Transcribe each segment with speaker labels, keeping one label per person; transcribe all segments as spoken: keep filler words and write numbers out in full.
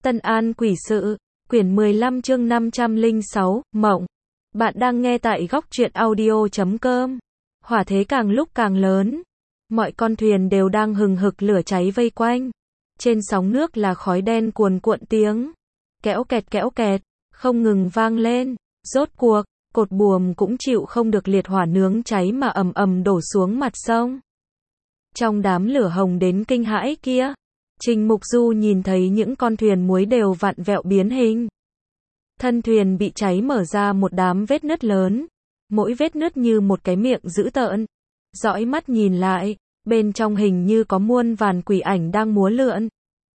Speaker 1: Tân An Quỷ Sự, quyển mười lăm chương năm trăm lẻ sáu, Mộng. Bạn đang nghe tại góc truyện audio chấm com. Hỏa thế càng lúc càng lớn. Mọi con thuyền đều đang hừng hực lửa cháy vây quanh. Trên sóng nước là khói đen cuồn cuộn tiếng. Kéo kẹt kéo kẹt, không ngừng vang lên. Rốt cuộc, cột buồm cũng chịu không được liệt hỏa nướng cháy mà ầm ầm đổ xuống mặt sông. Trong đám lửa hồng đến kinh hãi kia, Trình Mục Du nhìn thấy những con thuyền muối đều vặn vẹo biến hình. Thân thuyền bị cháy mở ra một đám vết nứt lớn, mỗi vết nứt như một cái miệng dữ tợn. Dõi mắt nhìn lại, bên trong hình như có muôn vàn quỷ ảnh đang múa lượn.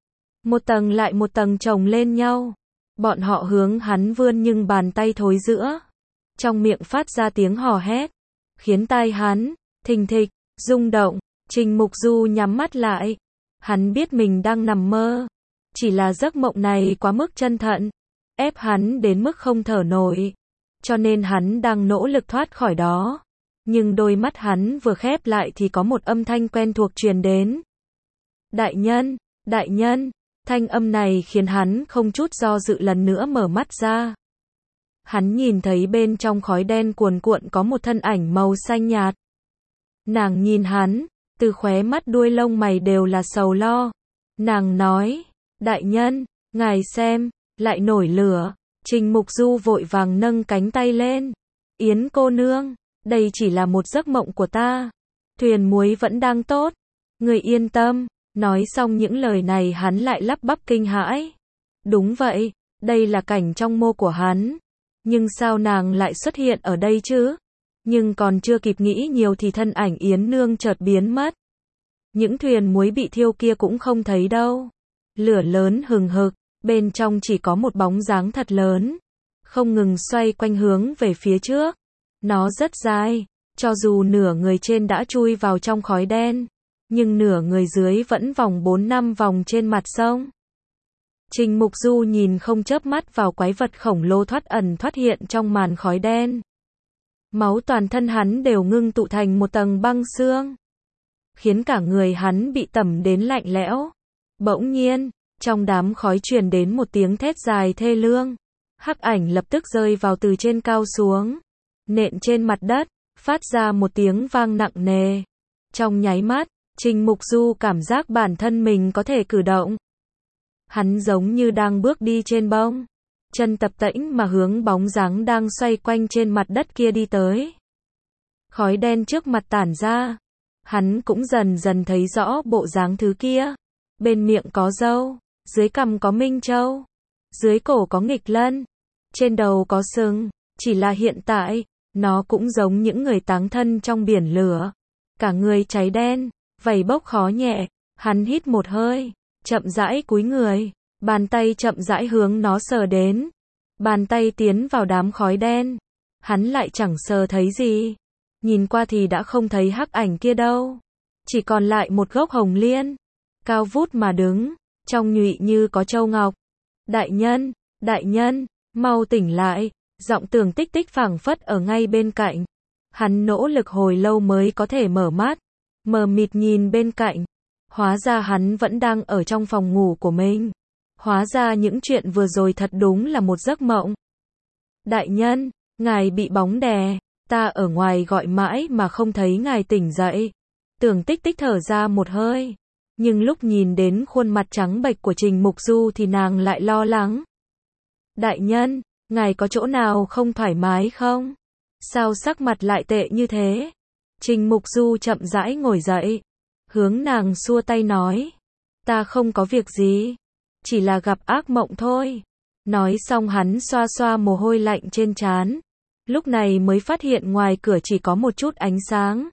Speaker 1: Một tầng lại một tầng chồng lên nhau. Bọn họ hướng hắn vươn nhưng bàn tay thối giữa. Trong miệng phát ra tiếng hò hét, khiến tai hắn thình thịch, rung động. Trình Mục Du nhắm mắt lại. Hắn biết mình đang nằm mơ. Chỉ là giấc mộng này quá mức chân thật, ép hắn đến mức không thở nổi. Cho nên hắn đang nỗ lực thoát khỏi đó. Nhưng đôi mắt hắn vừa khép lại thì có một âm thanh quen thuộc truyền đến. Đại nhân, đại nhân. Thanh âm này khiến hắn không chút do dự lần nữa mở mắt ra. Hắn nhìn thấy bên trong khói đen cuồn cuộn có một thân ảnh màu xanh nhạt. Nàng nhìn hắn, từ khóe mắt đuôi lông mày đều là sầu lo. Nàng nói, đại nhân, ngài xem, lại nổi lửa. Trình Mục Du vội vàng nâng cánh tay lên. Yến cô nương, đây chỉ là một giấc mộng của ta. Thuyền muối vẫn đang tốt. Người yên tâm. Nói xong những lời này hắn lại lắp bắp kinh hãi. Đúng vậy, đây là cảnh trong mơ của hắn. Nhưng sao nàng lại xuất hiện ở đây chứ? Nhưng còn chưa kịp nghĩ nhiều thì thân ảnh Yến nương chợt biến mất. Những thuyền muối bị thiêu kia cũng không thấy đâu. Lửa lớn hừng hực, bên trong chỉ có một bóng dáng thật lớn, không ngừng xoay quanh hướng về phía trước. Nó rất dài, cho dù nửa người trên đã chui vào trong khói đen, nhưng nửa người dưới vẫn vòng bốn năm vòng trên mặt sông. Trình Mục Du nhìn không chớp mắt vào quái vật khổng lồ thoát ẩn thoát hiện trong màn khói đen. Máu toàn thân hắn đều ngưng tụ thành một tầng băng xương, khiến cả người hắn bị tẩm đến lạnh lẽo. Bỗng nhiên, trong đám khói truyền đến một tiếng thét dài thê lương. Hắc ảnh lập tức rơi vào từ trên cao xuống, nện trên mặt đất, phát ra một tiếng vang nặng nề. Trong nháy mắt, Trình Mục Du cảm giác bản thân mình có thể cử động. Hắn giống như đang bước đi trên bông, chân tập tễnh mà hướng bóng dáng đang xoay quanh trên mặt đất kia đi tới. Khói đen trước mặt tản ra, hắn cũng dần dần thấy rõ bộ dáng thứ kia. Bên miệng có râu, dưới cằm có minh châu, dưới cổ có nghịch lân, trên đầu có sừng. Chỉ là hiện tại, nó cũng giống những người táng thân trong biển lửa. Cả người cháy đen, vảy bốc khó nhẹ. Hắn hít một hơi, chậm rãi cúi người, bàn tay chậm rãi hướng nó sờ đến. Bàn tay tiến vào đám khói đen, hắn lại chẳng sờ thấy gì. Nhìn qua thì đã không thấy hắc ảnh kia đâu, chỉ còn lại một gốc hồng liên, cao vút mà đứng, trong nhụy như có châu ngọc. Đại nhân, đại nhân, mau tỉnh lại. Giọng Tưởng Tích Tích phảng phất ở ngay bên cạnh. Hắn nỗ lực hồi lâu mới có thể mở mắt, mờ mịt nhìn bên cạnh. Hóa ra hắn vẫn đang ở trong phòng ngủ của mình. Hóa ra những chuyện vừa rồi thật đúng là một giấc mộng. Đại nhân, ngài bị bóng đè, ta ở ngoài gọi mãi mà không thấy ngài tỉnh dậy. Tưởng Tích Tích thở ra một hơi, nhưng lúc nhìn đến khuôn mặt trắng bệch của Trình Mục Du thì nàng lại lo lắng. Đại nhân, ngài có chỗ nào không thoải mái không? Sao sắc mặt lại tệ như thế? Trình Mục Du chậm rãi ngồi dậy, hướng nàng xua tay nói. Ta không có việc gì, chỉ là gặp ác mộng thôi. Nói xong hắn xoa xoa mồ hôi lạnh trên trán. Lúc này mới phát hiện ngoài cửa chỉ có một chút ánh sáng.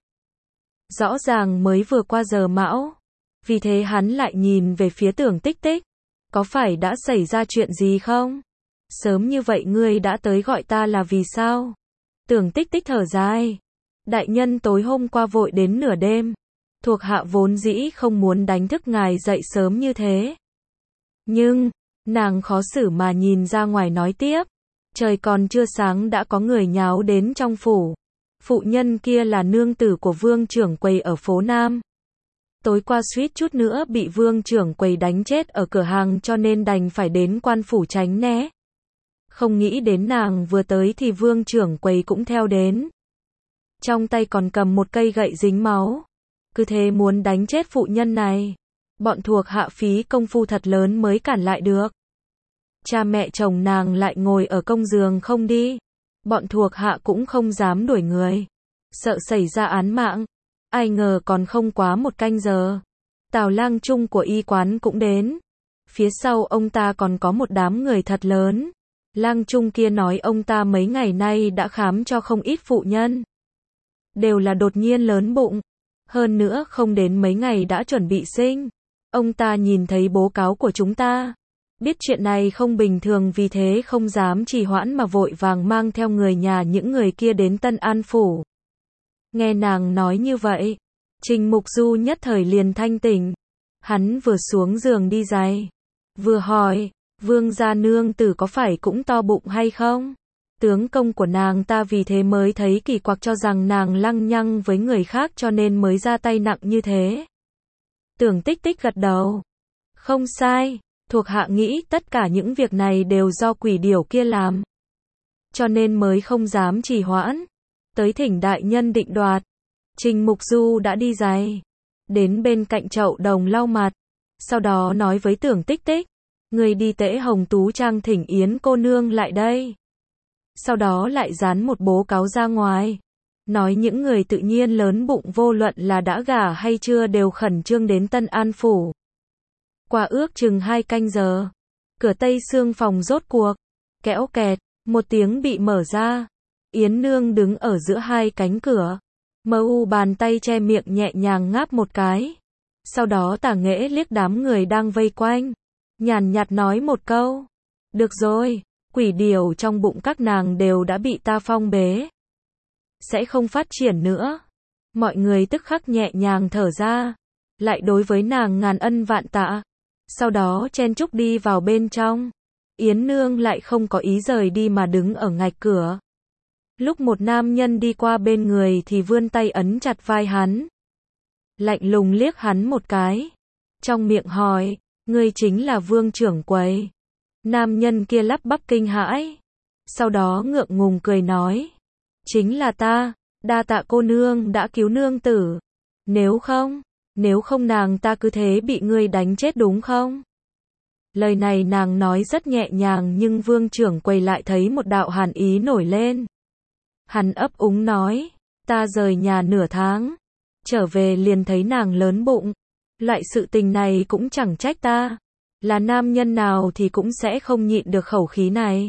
Speaker 1: Rõ ràng mới vừa qua giờ mão. Vì thế hắn lại nhìn về phía Tưởng Tích Tích. Có phải đã xảy ra chuyện gì không? Sớm như vậy ngươi đã tới gọi ta là vì sao? Tưởng Tích Tích thở dài. Đại nhân tối hôm qua vội đến nửa đêm. Thuộc hạ vốn dĩ không muốn đánh thức ngài dậy sớm như thế. Nhưng, nàng khó xử mà nhìn ra ngoài nói tiếp. Trời còn chưa sáng đã có người nháo đến trong phủ. Phụ nhân kia là nương tử của vương trưởng quầy ở phố Nam. Tối qua suýt chút nữa bị Vương trưởng quầy đánh chết ở cửa hàng cho nên đành phải đến quan phủ tránh né. Không nghĩ đến nàng vừa tới thì Vương trưởng quầy cũng theo đến. Trong tay còn cầm một cây gậy dính máu. Cứ thế muốn đánh chết phụ nhân này. Bọn thuộc hạ phí công phu thật lớn mới cản lại được. Cha mẹ chồng nàng lại ngồi ở công giường không đi. Bọn thuộc hạ cũng không dám đuổi người. Sợ xảy ra án mạng. Ai ngờ còn không quá một canh giờ. Tào lang trung của y quán cũng đến. Phía sau ông ta còn có một đám người thật lớn. Lang trung kia nói ông ta mấy ngày nay đã khám cho không ít phụ nhân. Đều là đột nhiên lớn bụng. Hơn nữa không đến mấy ngày đã chuẩn bị sinh. Ông ta nhìn thấy báo cáo của chúng ta. Biết chuyện này không bình thường vì thế không dám trì hoãn mà vội vàng mang theo người nhà những người kia đến Tân An Phủ. Nghe nàng nói như vậy, Trình Mục Du nhất thời liền thanh tỉnh. Hắn vừa xuống giường đi giày, vừa hỏi, Vương gia nương tử có phải cũng to bụng hay không? Tướng công của nàng ta vì thế mới thấy kỳ quặc cho rằng nàng lăng nhăng với người khác cho nên mới ra tay nặng như thế. Tưởng Tích Tích gật đầu. Không sai, thuộc hạ nghĩ tất cả những việc này đều do quỷ điểu kia làm. Cho nên mới không dám trì hoãn. Tới thỉnh đại nhân định đoạt. Trình Mục Du đã đi giày. Đến bên cạnh chậu đồng lau mặt. Sau đó nói với Tưởng Tích Tích. Người đi Tễ Hồng Tú Trang thỉnh Yến cô nương lại đây. Sau đó lại dán một bố cáo ra ngoài. Nói những người tự nhiên lớn bụng vô luận là đã gả hay chưa đều khẩn trương đến Tân An Phủ. Qua ước chừng hai canh giờ. Cửa tây xương phòng rốt cuộc. Kẽo kẹt, một tiếng bị mở ra. Yến nương đứng ở giữa hai cánh cửa. Mơ u bàn tay che miệng nhẹ nhàng ngáp một cái. Sau đó Tả Nghễ liếc đám người đang vây quanh. Nhàn nhạt nói một câu. Được rồi, quỷ điểu trong bụng các nàng đều đã bị ta phong bế. Sẽ không phát triển nữa. Mọi người tức khắc nhẹ nhàng thở ra. Lại đối với nàng ngàn ân vạn tạ. Sau đó chen chúc đi vào bên trong. Yến nương lại không có ý rời đi mà đứng ở ngạch cửa. Lúc một nam nhân đi qua bên người thì vươn tay ấn chặt vai hắn. Lạnh lùng liếc hắn một cái. Trong miệng hỏi, ngươi chính là Vương trưởng quầy. Nam nhân kia lắp bắp kinh hãi. Sau đó ngượng ngùng cười nói. Chính là ta, đa tạ cô nương đã cứu nương tử. Nếu không, nếu không nàng ta cứ thế bị ngươi đánh chết đúng không? Lời này nàng nói rất nhẹ nhàng nhưng Vương trưởng quầy lại thấy một đạo hàn ý nổi lên. Hắn ấp úng nói, ta rời nhà nửa tháng, trở về liền thấy nàng lớn bụng. Loại sự tình này cũng chẳng trách ta. Là nam nhân nào thì cũng sẽ không nhịn được khẩu khí này.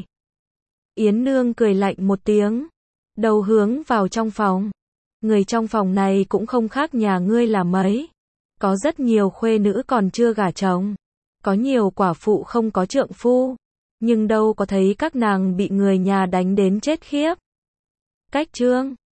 Speaker 1: Yến nương cười lạnh một tiếng. Đầu hướng vào trong phòng. Người trong phòng này cũng không khác nhà ngươi là mấy. Có rất nhiều khuê nữ còn chưa gả chồng. Có nhiều quả phụ không có trượng phu. Nhưng đâu có thấy các nàng bị người nhà đánh đến chết khiếp. Cách chương